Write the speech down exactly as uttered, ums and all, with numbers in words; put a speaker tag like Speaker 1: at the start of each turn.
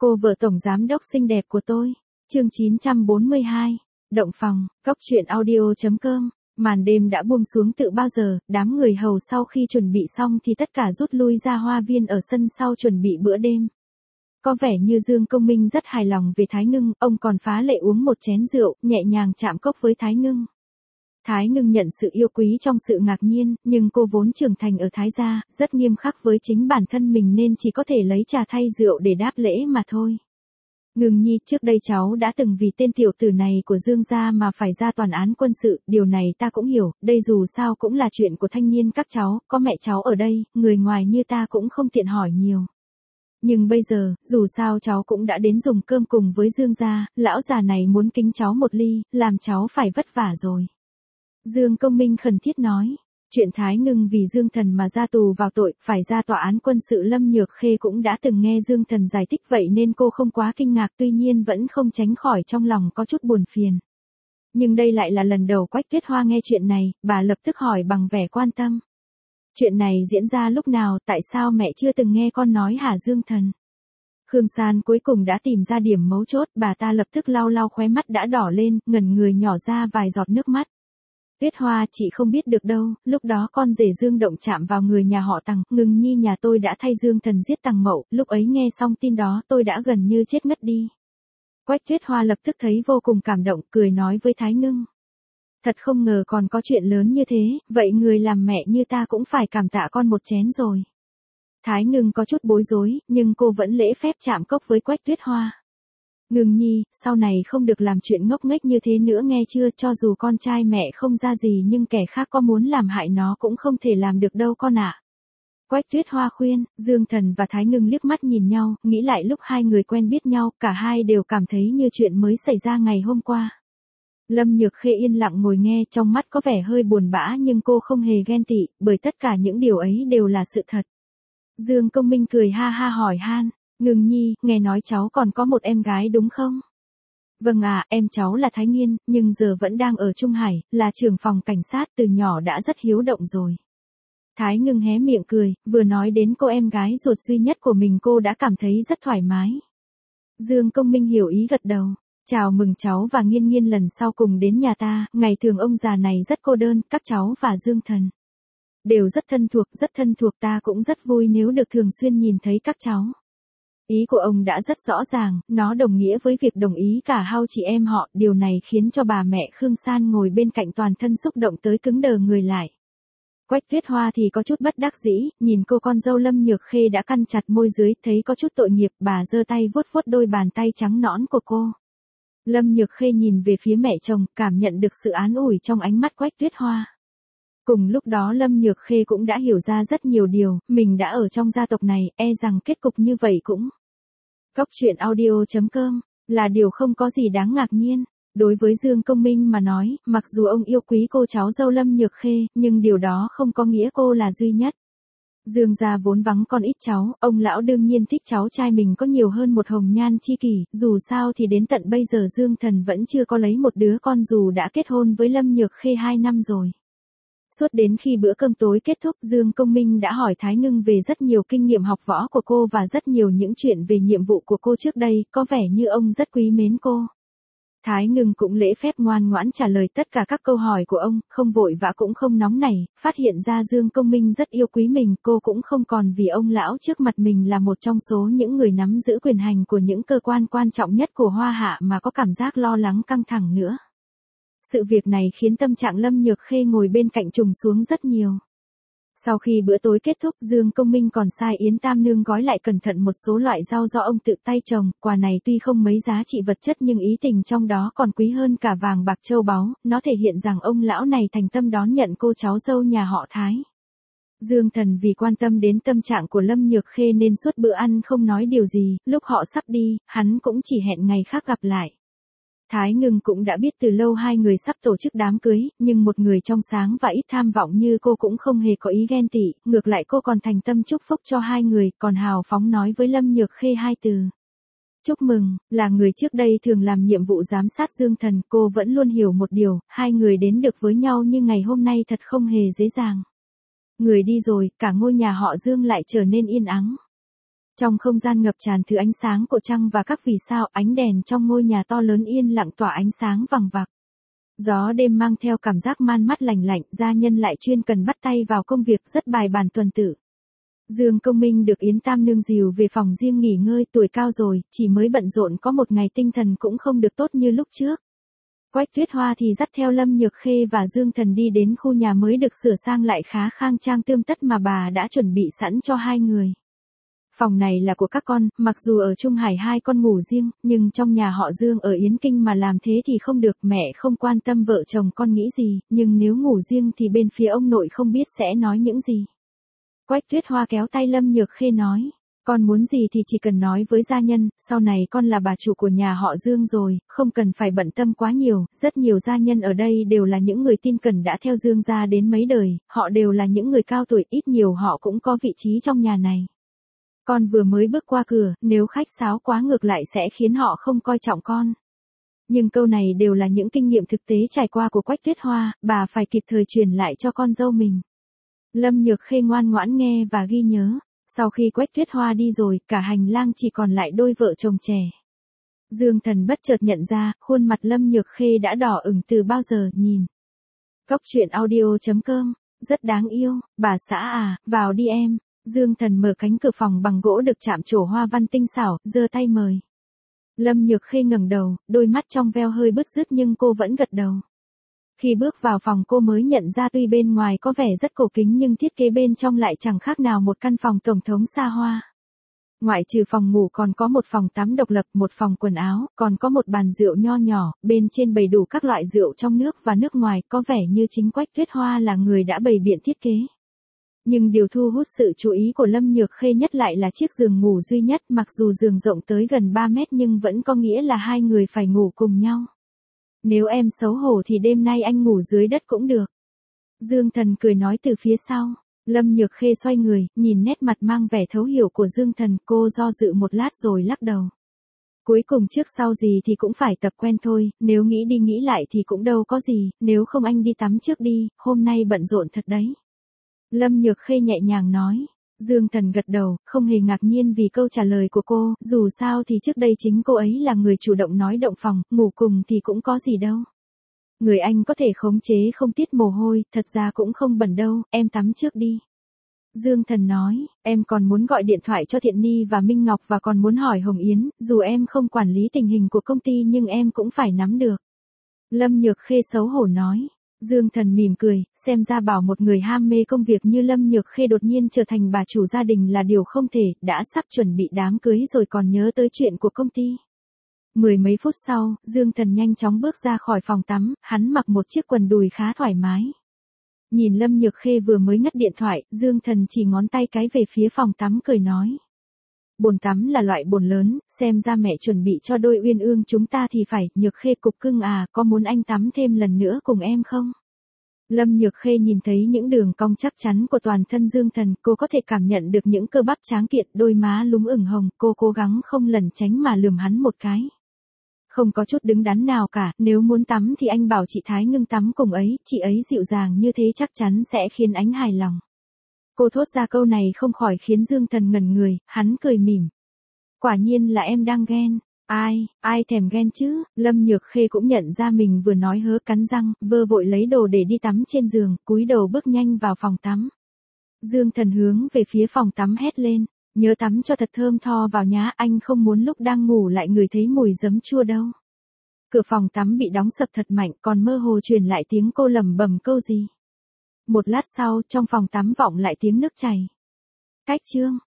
Speaker 1: Cô vợ tổng giám đốc xinh đẹp của tôi. Chương chín trăm bốn mươi hai. Động phòng, góc truyện audio chấm com. Màn đêm đã buông xuống từ bao giờ, đám người hầu sau khi chuẩn bị xong thì tất cả rút lui ra hoa viên ở sân sau chuẩn bị bữa đêm. Có vẻ như Dương Công Minh rất hài lòng về Thái Ngưng, ông còn phá lệ uống một chén rượu, nhẹ nhàng chạm cốc với Thái Ngưng. Thái Ngưng nhận sự yêu quý trong sự ngạc nhiên, nhưng cô vốn trưởng thành ở Thái gia, rất nghiêm khắc với chính bản thân mình nên chỉ có thể lấy trà thay rượu để đáp lễ mà thôi. Ngưng nhi, trước đây cháu đã từng vì tên tiểu tử này của Dương gia mà phải ra toàn án quân sự, điều này ta cũng hiểu, đây dù sao cũng là chuyện của thanh niên các cháu, có mẹ cháu ở đây, người ngoài như ta cũng không tiện hỏi nhiều. Nhưng bây giờ, dù sao cháu cũng đã đến dùng cơm cùng với Dương gia, lão già này muốn kính cháu một ly, làm cháu phải vất vả rồi. Dương Công Minh khẩn thiết nói, chuyện Thái Ngưng vì Dương Thần mà ra tù vào tội, phải ra tòa án quân sự Lâm Nhược Khê cũng đã từng nghe Dương Thần giải thích vậy nên cô không quá kinh ngạc, tuy nhiên vẫn không tránh khỏi trong lòng có chút buồn phiền. Nhưng đây lại là lần đầu Quách Tuyết Hoa nghe chuyện này, bà lập tức hỏi bằng vẻ quan tâm. Chuyện này diễn ra lúc nào, tại sao mẹ chưa từng nghe con nói hả Dương Thần? Khương San cuối cùng đã tìm ra điểm mấu chốt, bà ta lập tức lau lau khóe mắt đã đỏ lên, ngẩn người nhỏ ra vài giọt nước mắt. Tuyết Hoa, chị không biết được đâu, lúc đó con rể Dương Động chạm vào người nhà họ Tằng, Ngưng nhi nhà tôi đã thay Dương Thần giết Tằng Mậu, lúc ấy nghe xong tin đó tôi đã gần như chết ngất đi. Quách Tuyết Hoa lập tức thấy vô cùng cảm động, cười nói với Thái Ngưng. Thật không ngờ còn có chuyện lớn như thế, vậy người làm mẹ như ta cũng phải cảm tạ con một chén rồi. Thái Ngưng có chút bối rối, nhưng cô vẫn lễ phép chạm cốc với Quách Tuyết Hoa. Ngưng nhi, sau này không được làm chuyện ngốc nghếch như thế nữa nghe chưa, cho dù con trai mẹ không ra gì nhưng kẻ khác có muốn làm hại nó cũng không thể làm được đâu con ạ. Quách Tuyết Hoa khuyên. Dương Thần và Thái Ngưng liếc mắt nhìn nhau, nghĩ lại lúc hai người quen biết nhau, cả hai đều cảm thấy như chuyện mới xảy ra ngày hôm qua. Lâm Nhược Khê yên lặng ngồi nghe, trong mắt có vẻ hơi buồn bã nhưng cô không hề ghen tị, bởi tất cả những điều ấy đều là sự thật. Dương Công Minh cười ha ha hỏi han. Ngưng nhi, nghe nói cháu còn có một em gái đúng không? Vâng ạ, em cháu là Thái Nghiên, nhưng giờ vẫn đang ở Trung Hải, là trưởng phòng cảnh sát, từ nhỏ đã rất hiếu động rồi. Thái Ngưng hé miệng cười, vừa nói đến cô em gái ruột duy nhất của mình cô đã cảm thấy rất thoải mái. Dương Công Minh hiểu ý gật đầu. Chào mừng cháu và Nghiên Nghiên lần sau cùng đến nhà ta, ngày thường ông già này rất cô đơn, các cháu và Dương Thần đều rất thân thuộc, rất thân thuộc, ta cũng rất vui nếu được thường xuyên nhìn thấy các cháu. Ý của ông đã rất rõ ràng, nó đồng nghĩa với việc đồng ý cả hai chị em họ, điều này khiến cho bà mẹ Khương San ngồi bên cạnh toàn thân xúc động tới cứng đờ người lại. Quách Tuyết Hoa thì có chút bất đắc dĩ, nhìn cô con dâu Lâm Nhược Khê đã căn chặt môi dưới, thấy có chút tội nghiệp, bà giơ tay vuốt vuốt đôi bàn tay trắng nõn của cô. Lâm Nhược Khê nhìn về phía mẹ chồng, cảm nhận được sự án ủi trong ánh mắt Quách Tuyết Hoa. Cùng lúc đó Lâm Nhược Khê cũng đã hiểu ra rất nhiều điều, mình đã ở trong gia tộc này, e rằng kết cục như vậy cũng. Góc truyện audio chấm com, là điều không có gì đáng ngạc nhiên. Đối với Dương Công Minh mà nói, mặc dù ông yêu quý cô cháu dâu Lâm Nhược Khê, nhưng điều đó không có nghĩa cô là duy nhất. Dương gia vốn vắng con ít cháu, ông lão đương nhiên thích cháu trai mình có nhiều hơn một hồng nhan chi kỷ, dù sao thì đến tận bây giờ Dương Thần vẫn chưa có lấy một đứa con dù đã kết hôn với Lâm Nhược Khê hai năm rồi. Suốt đến khi bữa cơm tối kết thúc, Dương Công Minh đã hỏi Thái Ngưng về rất nhiều kinh nghiệm học võ của cô và rất nhiều những chuyện về nhiệm vụ của cô trước đây, có vẻ như ông rất quý mến cô. Thái Ngưng cũng lễ phép ngoan ngoãn trả lời tất cả các câu hỏi của ông, không vội vã cũng không nóng nảy, phát hiện ra Dương Công Minh rất yêu quý mình, cô cũng không còn vì ông lão trước mặt mình là một trong số những người nắm giữ quyền hành của những cơ quan quan trọng nhất của Hoa Hạ mà có cảm giác lo lắng căng thẳng nữa. Sự việc này khiến tâm trạng Lâm Nhược Khê ngồi bên cạnh trùng xuống rất nhiều. Sau khi bữa tối kết thúc, Dương Công Minh còn sai Yến Tam Nương gói lại cẩn thận một số loại rau do ông tự tay trồng, quà này tuy không mấy giá trị vật chất nhưng ý tình trong đó còn quý hơn cả vàng bạc châu báu, nó thể hiện rằng ông lão này thành tâm đón nhận cô cháu dâu nhà họ Thái. Dương Thần vì quan tâm đến tâm trạng của Lâm Nhược Khê nên suốt bữa ăn không nói điều gì, lúc họ sắp đi, hắn cũng chỉ hẹn ngày khác gặp lại. Thái Ngưng cũng đã biết từ lâu hai người sắp tổ chức đám cưới, nhưng một người trong sáng và ít tham vọng như cô cũng không hề có ý ghen tị, ngược lại cô còn thành tâm chúc phúc cho hai người, còn hào phóng nói với Lâm Nhược Khê hai từ. Chúc mừng, là người trước đây thường làm nhiệm vụ giám sát Dương Thần, cô vẫn luôn hiểu một điều, hai người đến được với nhau nhưng ngày hôm nay thật không hề dễ dàng. Người đi rồi, cả ngôi nhà họ Dương lại trở nên yên ắng. Trong không gian ngập tràn thứ ánh sáng của trăng và các vì sao, ánh đèn trong ngôi nhà to lớn yên lặng tỏa ánh sáng vằng vặc. Gió đêm mang theo cảm giác man mát lành lạnh, gia nhân lại chuyên cần bắt tay vào công việc rất bài bản tuần tự. Dương Công Minh được Yến Tam Nương dìu về phòng riêng nghỉ ngơi, tuổi cao rồi, chỉ mới bận rộn có một ngày tinh thần cũng không được tốt như lúc trước. Quách Tuyết Hoa thì dắt theo Lâm Nhược Khê và Dương Thần đi đến khu nhà mới được sửa sang lại khá khang trang tươm tất mà bà đã chuẩn bị sẵn cho hai người. Phòng này là của các con, mặc dù ở Trung Hải hai con ngủ riêng, nhưng trong nhà họ Dương ở Yến Kinh mà làm thế thì không được, mẹ không quan tâm vợ chồng con nghĩ gì, nhưng nếu ngủ riêng thì bên phía ông nội không biết sẽ nói những gì. Quách Tuyết Hoa kéo tay Lâm Nhược Khê nói, con muốn gì thì chỉ cần nói với gia nhân, sau này con là bà chủ của nhà họ Dương rồi, không cần phải bận tâm quá nhiều, rất nhiều gia nhân ở đây đều là những người tin cẩn đã theo Dương gia đến mấy đời, họ đều là những người cao tuổi, ít nhiều họ cũng có vị trí trong nhà này. Con vừa mới bước qua cửa, nếu khách sáo quá ngược lại sẽ khiến họ không coi trọng con. Nhưng câu này đều là những kinh nghiệm thực tế trải qua của Quách Tuyết Hoa, bà phải kịp thời truyền lại cho con dâu mình. Lâm Nhược Khê ngoan ngoãn nghe và ghi nhớ. Sau khi Quách Tuyết Hoa đi rồi, cả hành lang chỉ còn lại đôi vợ chồng trẻ. Dương Thần bất chợt nhận ra, khuôn mặt Lâm Nhược Khê đã đỏ ửng từ bao giờ, nhìn. Cốc truyện audio chấm com, rất đáng yêu, bà xã à, vào đi em. Dương Thần mở cánh cửa phòng bằng gỗ được chạm trổ hoa văn tinh xảo, giơ tay mời. Lâm Nhược Khê ngẩng đầu, đôi mắt trong veo hơi bứt rứt nhưng cô vẫn gật đầu. Khi bước vào phòng cô mới nhận ra tuy bên ngoài có vẻ rất cổ kính nhưng thiết kế bên trong lại chẳng khác nào một căn phòng tổng thống xa hoa. Ngoại trừ phòng ngủ còn có một phòng tắm độc lập, một phòng quần áo, còn có một bàn rượu nho nhỏ, bên trên bày đủ các loại rượu trong nước và nước ngoài, có vẻ như chính Quách Tuyết Hoa là người đã bày biện thiết kế. Nhưng điều thu hút sự chú ý của Lâm Nhược Khê nhất lại là chiếc giường ngủ duy nhất, mặc dù giường rộng tới gần ba mét nhưng vẫn có nghĩa là hai người phải ngủ cùng nhau. Nếu em xấu hổ thì đêm nay anh ngủ dưới đất cũng được. Dương Thần cười nói từ phía sau. Lâm Nhược Khê xoay người, nhìn nét mặt mang vẻ thấu hiểu của Dương Thần, cô do dự một lát rồi lắc đầu. Cuối cùng trước sau gì thì cũng phải tập quen thôi, nếu nghĩ đi nghĩ lại thì cũng đâu có gì, nếu không anh đi tắm trước đi, hôm nay bận rộn thật đấy. Lâm Nhược Khê nhẹ nhàng nói. Dương Thần gật đầu, không hề ngạc nhiên vì câu trả lời của cô, dù sao thì trước đây chính cô ấy là người chủ động nói động phòng, ngủ cùng thì cũng có gì đâu. Người anh có thể khống chế không tiết mồ hôi, thật ra cũng không bẩn đâu, em tắm trước đi. Dương Thần nói, em còn muốn gọi điện thoại cho Thiện Ni và Minh Ngọc và còn muốn hỏi Hồng Yến, dù em không quản lý tình hình của công ty nhưng em cũng phải nắm được. Lâm Nhược Khê xấu hổ nói. Dương Thần mỉm cười, xem ra bảo một người ham mê công việc như Lâm Nhược Khê đột nhiên trở thành bà chủ gia đình là điều không thể, đã sắp chuẩn bị đám cưới rồi còn nhớ tới chuyện của công ty. Mười mấy phút sau, Dương Thần nhanh chóng bước ra khỏi phòng tắm, hắn mặc một chiếc quần đùi khá thoải mái. Nhìn Lâm Nhược Khê vừa mới ngắt điện thoại, Dương Thần chỉ ngón tay cái về phía phòng tắm cười nói. Bồn tắm là loại bồn lớn, xem ra mẹ chuẩn bị cho đôi uyên ương chúng ta thì phải, Nhược Khê cục cưng à, có muốn anh tắm thêm lần nữa cùng em không? Lâm Nhược Khê nhìn thấy những đường cong chắc chắn của toàn thân Dương Thần, cô có thể cảm nhận được những cơ bắp tráng kiện, đôi má lúm ửng hồng, cô cố gắng không lẩn tránh mà lườm hắn một cái. Không có chút đứng đắn nào cả, nếu muốn tắm thì anh bảo chị Thái Ngưng tắm cùng ấy, chị ấy dịu dàng như thế chắc chắn sẽ khiến anh hài lòng. Cô thốt ra câu này không khỏi khiến Dương Thần ngẩn người, hắn cười mỉm. Quả nhiên là em đang ghen. Ai, ai thèm ghen chứ, Lâm Nhược Khê cũng nhận ra mình vừa nói hớ cắn răng, vơ vội lấy đồ để đi tắm trên giường, cúi đầu bước nhanh vào phòng tắm. Dương Thần hướng về phía phòng tắm hét lên, nhớ tắm cho thật thơm tho vào nhá, anh không muốn lúc đang ngủ lại ngửi thấy mùi giấm chua đâu. Cửa phòng tắm bị đóng sập thật mạnh, còn mơ hồ truyền lại tiếng cô lẩm bẩm câu gì. Một lát sau, trong phòng tắm vọng lại tiếng nước chảy. Cách chương